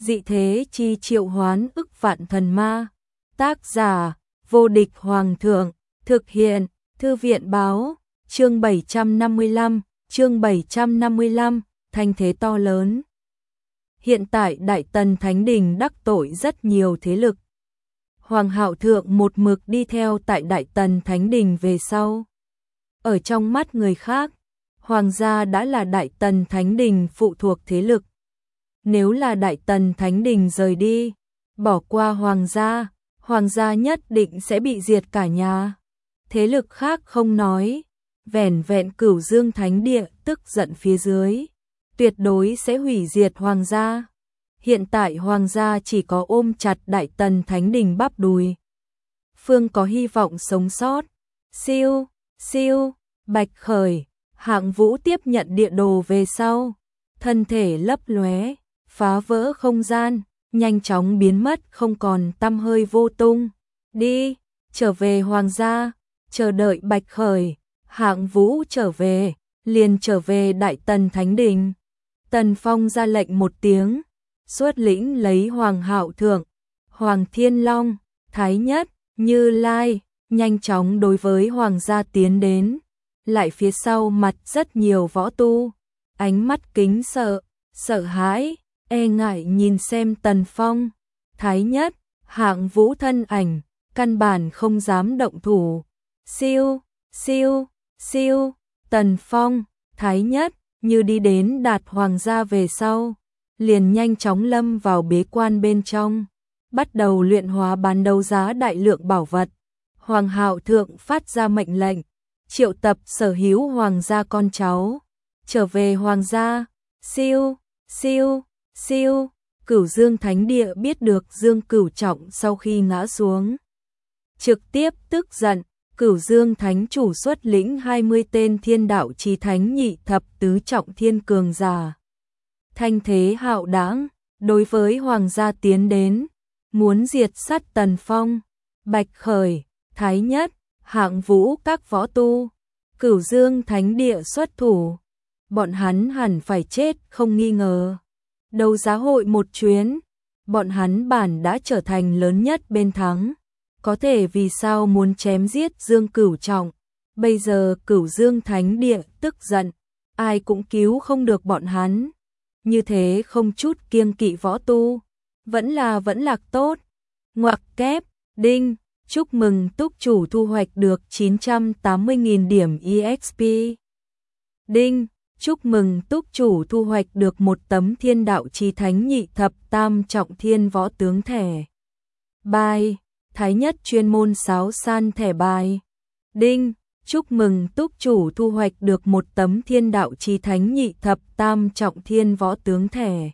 dị thế chi triệu hoán ức vạn thần ma. Tác giả, vô địch hoàng thượng, thực hiện, thư viện báo, chương 755, thanh thế to lớn. Hiện tại Đại Tần Thánh Đình đắc tội rất nhiều thế lực. Hoàng Hạo Thượng một mực đi theo tại Đại Tần Thánh Đình về sau. Ở trong mắt người khác, Hoàng gia đã là Đại Tần Thánh Đình phụ thuộc thế lực. Nếu là Đại Tần Thánh Đình rời đi, bỏ qua Hoàng gia nhất định sẽ bị diệt cả nhà. Thế lực khác không nói, vẻn vẹn Cửu Dương Thánh Địa tức giận phía dưới, tuyệt đối sẽ hủy diệt Hoàng gia. Hiện tại Hoàng gia chỉ có ôm chặt Đại Tần Thánh Đình bắp đùi. Phương có hy vọng sống sót. Siêu, Bạch Khởi, Hạng Vũ tiếp nhận địa đồ về sau. Thân thể lấp lóe, phá vỡ không gian, nhanh chóng biến mất không còn tăm hơi vô tung. Đi, trở về Hoàng gia, chờ đợi Bạch Khởi, Hạng Vũ trở về, liền trở về Đại Tần Thánh Đình. Tần Phong ra lệnh một tiếng, xuất lĩnh lấy Hoàng Hạo Thượng, Hoàng Thiên Long, Thái Nhất, Như Lai, nhanh chóng đối với Hoàng gia tiến đến. Lại phía sau mặt rất nhiều võ tu, ánh mắt kính sợ hãi, e ngại nhìn xem Tần Phong, Thái Nhất, Hạng Vũ thân ảnh, căn bản không dám động thủ. Siêu, Tần Phong, Thái Nhất, như đi đến đạt Hoàng gia về sau, liền nhanh chóng lâm vào bế quan bên trong, bắt đầu luyện hóa bán đấu giá đại lượng bảo vật. Hoàng Hạo Thượng phát ra mệnh lệnh, triệu tập sở hữu Hoàng gia con cháu, trở về Hoàng gia. Siêu, Cửu Dương Thánh Địa biết được Dương Cửu Trọng sau khi ngã xuống, trực tiếp tức giận. Cửu Dương Thánh chủ xuất lĩnh 20 tên thiên đạo chí thánh nhị thập tứ trọng thiên cường giả. Thanh thế hạo đãng, đối với Hoàng gia tiến đến, muốn diệt sát Tần Phong, Bạch Khởi, Thái Nhất, Hạng Vũ các võ tu. Cửu Dương Thánh Địa xuất thủ, bọn hắn hẳn phải chết không nghi ngờ. Đấu giá hội một chuyến, bọn hắn bản đã trở thành lớn nhất bên thắng. Có thể vì sao muốn chém giết Dương Cửu Trọng, bây giờ Cửu Dương Thánh Địa tức giận, ai cũng cứu không được bọn hắn. Như thế không chút kiêng kỵ võ tu, vẫn là tốt. Ngoặc kép, đinh, chúc mừng túc chủ thu hoạch được 980.000 điểm EXP. Đinh, chúc mừng túc chủ thu hoạch được một tấm thiên đạo chí thánh nhị thập tam trọng thiên võ tướng thẻ bài. Thái Nhất chuyên môn sáo san thẻ bài. Đinh, chúc mừng túc chủ thu hoạch được một tấm thiên đạo chí thánh nhị thập tam trọng thiên võ tướng thẻ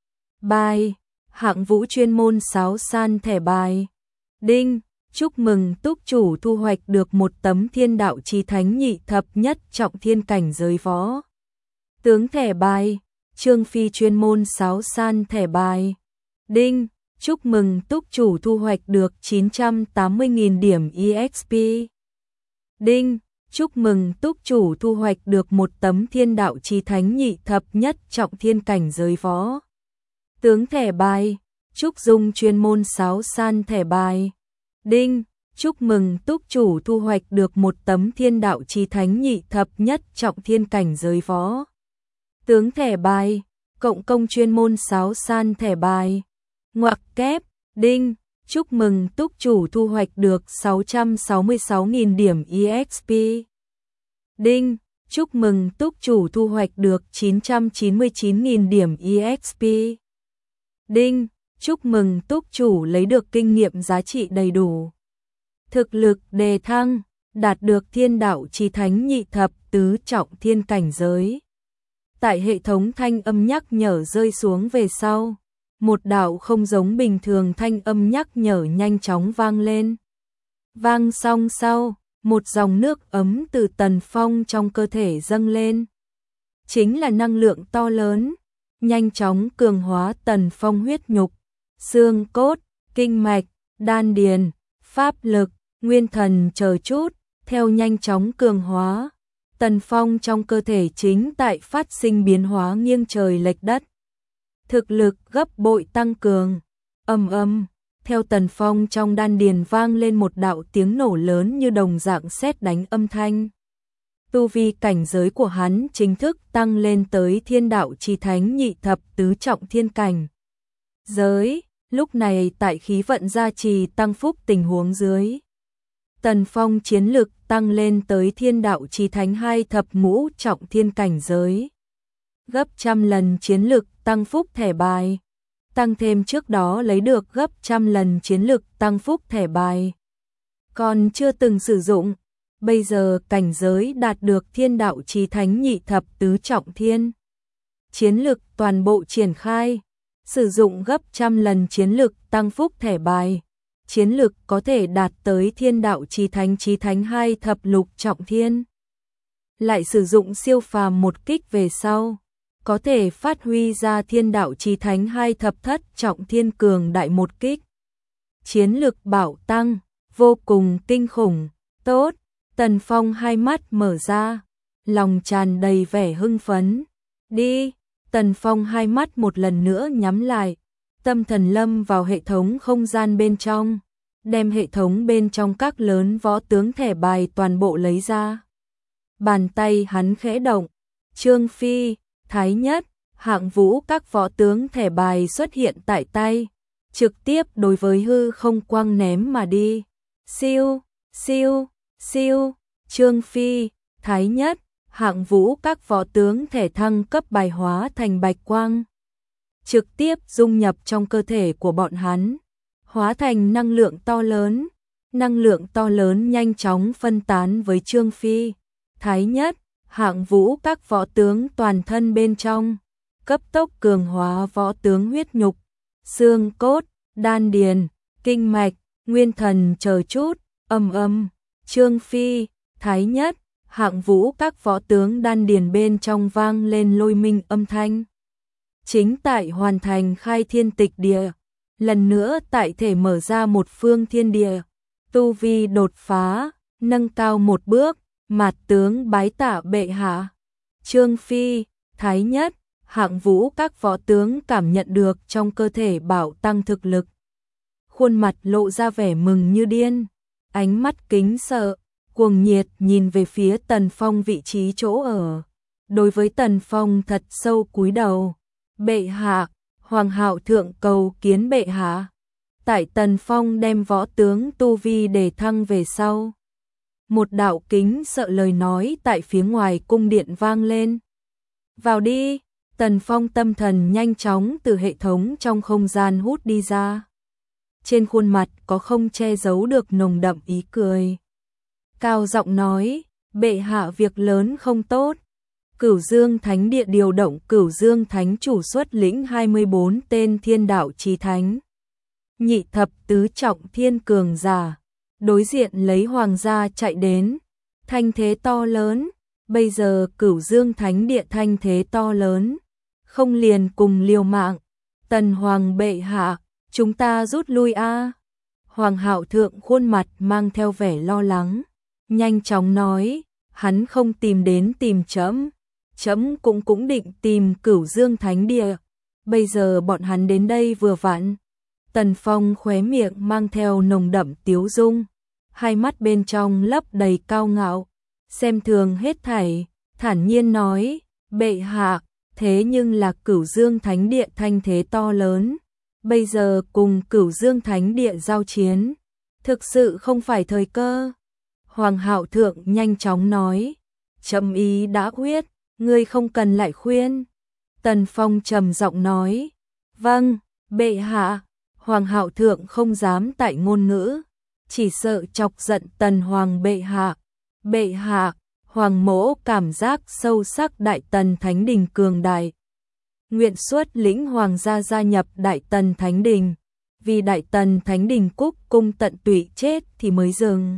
bài. Hạng Vũ chuyên môn sáo san thẻ bài. Đinh, chúc mừng túc chủ thu hoạch được một tấm thiên đạo chí thánh nhị thập nhất trọng thiên cảnh giới võ tướng thẻ bài. Trương Phi chuyên môn sáo san thẻ bài. Đinh, chúc mừng túc chủ thu hoạch được 980.000 điểm EXP. Đinh, chúc mừng túc chủ thu hoạch được một tấm thiên đạo chí thánh nhị thập nhất trọng thiên cảnh giới võ tướng thẻ bài. Trúc Dung chuyên môn sáo san thẻ bài. Đinh, chúc mừng túc chủ thu hoạch được một tấm thiên đạo chí thánh nhị thập nhất trọng thiên cảnh giới võ tướng thẻ bài. Cộng công chuyên môn sáo san thẻ bài. Ngoặc kép, đinh, chúc mừng túc chủ thu hoạch được 666.000 điểm EXP. Đinh, chúc mừng túc chủ thu hoạch được 999.000 điểm EXP. Đinh, chúc mừng túc chủ lấy được kinh nghiệm giá trị đầy đủ. Thực lực đề thăng, đạt được thiên đạo chí thánh nhị thập tứ trọng thiên cảnh giới. Tại hệ thống thanh âm nhắc nhở rơi xuống về sau, một đạo không giống bình thường thanh âm nhắc nhở nhanh chóng vang lên. Vang xong sau, một dòng nước ấm từ Tần Phong trong cơ thể dâng lên. Chính là năng lượng to lớn, nhanh chóng cường hóa Tần Phong huyết nhục, xương cốt, kinh mạch, đan điền, pháp lực, nguyên thần chờ chút, theo nhanh chóng cường hóa. Tần Phong trong cơ thể chính tại phát sinh biến hóa nghiêng trời lệch đất. thực lực gấp bội tăng cường. Ầm ầm, theo Tần Phong trong đan điền vang lên một đạo tiếng nổ lớn như đồng dạng sét đánh âm thanh. Tu vi cảnh giới của hắn chính thức tăng lên tới Thiên Đạo Chí Thánh nhị thập tứ trọng thiên cảnh giới. Lúc này tại khí vận gia trì tăng phúc tình huống dưới, Tần Phong chiến lực tăng lên tới Thiên Đạo Chí Thánh hai thập ngũ trọng thiên cảnh giới, gấp trăm lần chiến lực tăng phúc thẻ bài, tăng thêm trước đó lấy được gấp trăm lần chiến lực tăng phúc thẻ bài còn chưa từng sử dụng. Bây giờ cảnh giới đạt được Thiên Đạo Chí Thánh nhị thập tứ trọng thiên, chiến lực toàn bộ triển khai, sử dụng gấp trăm lần chiến lực tăng phúc thẻ bài, chiến lực có thể đạt tới Thiên Đạo Chí Thánh hai thập lục trọng thiên. Lại sử dụng siêu phàm một kích về sau, có thể phát huy ra Thiên Đạo Chí Thánh hai thập thất trọng thiên cường đại một kích. Chiến lực bạo tăng, vô cùng kinh khủng. Tốt, Tần Phong hai mắt mở ra, lòng tràn đầy vẻ hưng phấn. Đi, Tần Phong hai mắt một lần nữa nhắm lại, tâm thần lâm vào hệ thống không gian bên trong, đem hệ thống bên trong các lớn võ tướng thẻ bài toàn bộ lấy ra. Bàn tay hắn khẽ động, Trương Phi, Thái Nhất, Hạng Vũ các võ tướng thẻ bài xuất hiện tại tay, trực tiếp đối với hư không quăng ném mà đi. Siêu, siêu, siêu, Trương Phi, Thái Nhất, Hạng Vũ các võ tướng thể thăng cấp bài hóa thành bạch quang, trực tiếp dung nhập trong cơ thể của bọn hắn, hóa thành năng lượng to lớn. Năng lượng to lớn nhanh chóng phân tán với Trương Phi, Thái Nhất, Hạng Vũ các võ tướng toàn thân bên trong, cấp tốc cường hóa võ tướng huyết nhục, xương cốt, đan điền, kinh mạch, nguyên thần chờ chút. Ầm ầm, Trương Phi, Thái Nhất, Hạng Vũ các võ tướng đan điền bên trong vang lên lôi minh âm thanh. Chính tại hoàn thành khai thiên tịch địa, lần nữa tại thể mở ra một phương thiên địa, tu vi đột phá, nâng cao một bước, mạt tướng bái tạ bệ hạ. Trương Phi, Thái Nhất, Hạng Vũ các võ tướng cảm nhận được trong cơ thể bạo tăng thực lực, khuôn mặt lộ ra vẻ mừng như điên, ánh mắt kính sợ, cuồng nhiệt nhìn về phía Tần Phong vị trí chỗ ở. Đối với Tần Phong thật sâu cúi đầu. Bệ hạ, Hoàng hậu thượng cầu kiến bệ hạ. Tại Tần Phong đem võ tướng tu vi để thăng về sau, một đạo kính sợ lời nói tại phía ngoài cung điện vang lên. Vào đi. Tần Phong tâm thần nhanh chóng từ hệ thống trong không gian hút đi ra. Trên khuôn mặt có không che giấu được nồng đậm ý cười. Cao giọng nói, bệ hạ việc lớn không tốt. Cửu Dương Thánh Địa điều động Cửu Dương Thánh chủ xuất lĩnh 24 tên Thiên Đạo Chí Thánh nhị thập tứ trọng thiên cường giả, đối diện lấy hoàng gia chạy đến. Thanh thế to lớn, bây giờ Cửu Dương Thánh Địa thanh thế to lớn, không liền cùng liều mạng. Tần Hoàng bệ hạ, chúng ta rút lui a. Hoàng hậu thượng khuôn mặt mang theo vẻ lo lắng, nhanh chóng nói, hắn không tìm đến tìm trẫm, trẫm cũng định tìm Cửu Dương Thánh Địa, bây giờ bọn hắn đến đây vừa vặn. Tần Phong khóe miệng mang theo nồng đậm tiếu dung, hai mắt bên trong lấp đầy cao ngạo, xem thường hết thảy, thản nhiên nói, bệ hạ, thế nhưng là Cửu Dương Thánh Địa thanh thế to lớn, bây giờ cùng Cửu Dương Thánh Địa giao chiến, thực sự không phải thời cơ. Hoàng hậu thượng nhanh chóng nói, trẫm ý đã quyết, ngươi không cần lại khuyên. Tần Phong trầm giọng nói, vâng, bệ hạ. Hoàng hậu thượng không dám tại ngôn ngữ, chỉ sợ chọc giận Tần Hoàng bệ hạ. Bệ hạ, Hoàng mỗ cảm giác sâu sắc Đại Tần Thánh Đình cường đại, nguyện xuất lĩnh hoàng gia gia nhập Đại Tần Thánh Đình, vì Đại Tần Thánh Đình cúc cung tận tụy chết thì mới dừng.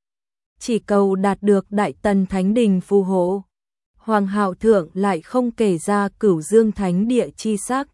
Chỉ cầu đạt được Đại Tần Thánh Đình phù hộ. Hoàng hậu thượng lại không kể ra Cửu Dương Thánh Địa chi sắc,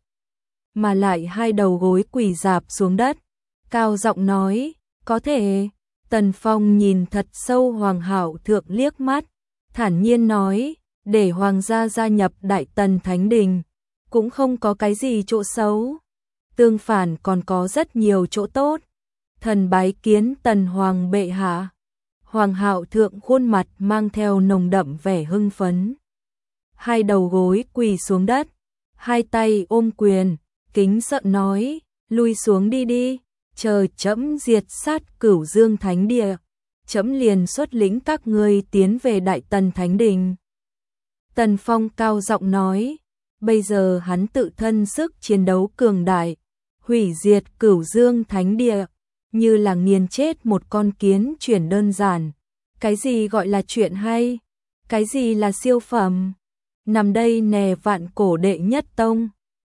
mà lại hai đầu gối quỳ rạp xuống đất, cao giọng nói, có thể. Tần Phong nhìn thật sâu Hoàng hậu thượng liếc mắt, thản nhiên nói, để hoàng gia gia nhập Đại Tần Thánh Đình, cũng không có cái gì chỗ xấu, tương phản còn có rất nhiều chỗ tốt. Thần bái kiến Tần Hoàng bệ hạ. Hoàng hạo thượng khuôn mặt mang theo nồng đậm vẻ hưng phấn. Hai đầu gối quỳ xuống đất, hai tay ôm quyền, kính sợ nói, lui xuống đi đi, chờ trẫm diệt sát Cửu Dương Thánh Địa, trẫm liền xuất lĩnh các ngươi tiến về Đại Tần Thánh Đình. Tần Phong cao giọng nói, bây giờ hắn tự thân sức chiến đấu cường đại, hủy diệt Cửu Dương Thánh Địa, như là nghiền chết một con kiến chuyển đơn giản. Cái gì gọi là chuyện hay? Cái gì là siêu phẩm? Nằm đây nè vạn cổ đệ nhất tông.